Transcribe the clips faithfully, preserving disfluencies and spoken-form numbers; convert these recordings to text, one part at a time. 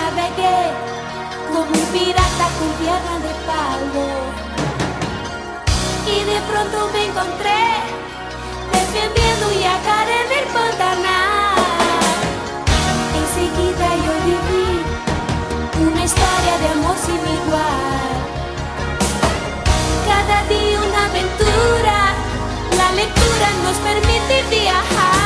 navegué como un pirata con pierna de palo. Y de pronto me encontré defendiendo Yacar en el Pantanal. Enseguida yo viví una historia de amor sin igual. Cada día una aventura, la lectura nos permite viajar.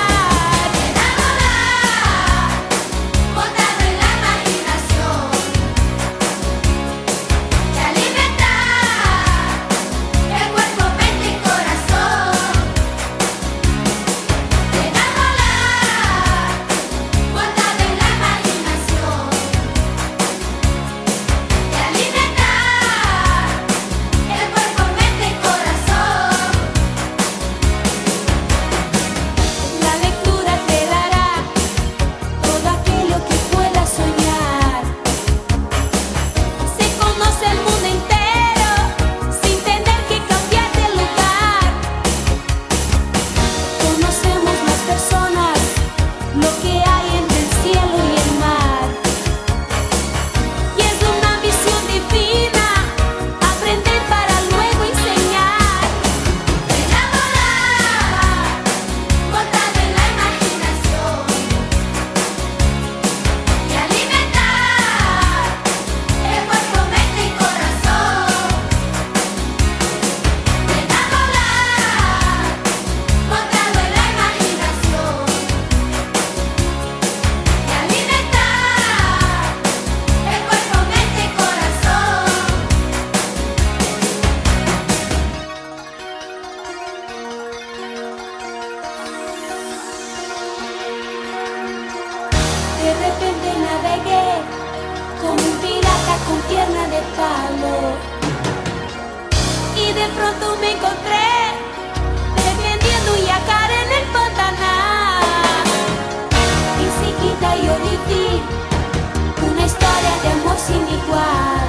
De repente navegué como un pirata con pierna de palo. Y de pronto me encontré defendiendo Yacar en el Pantanal. Enseguida yo viví una historia de amor sin igual.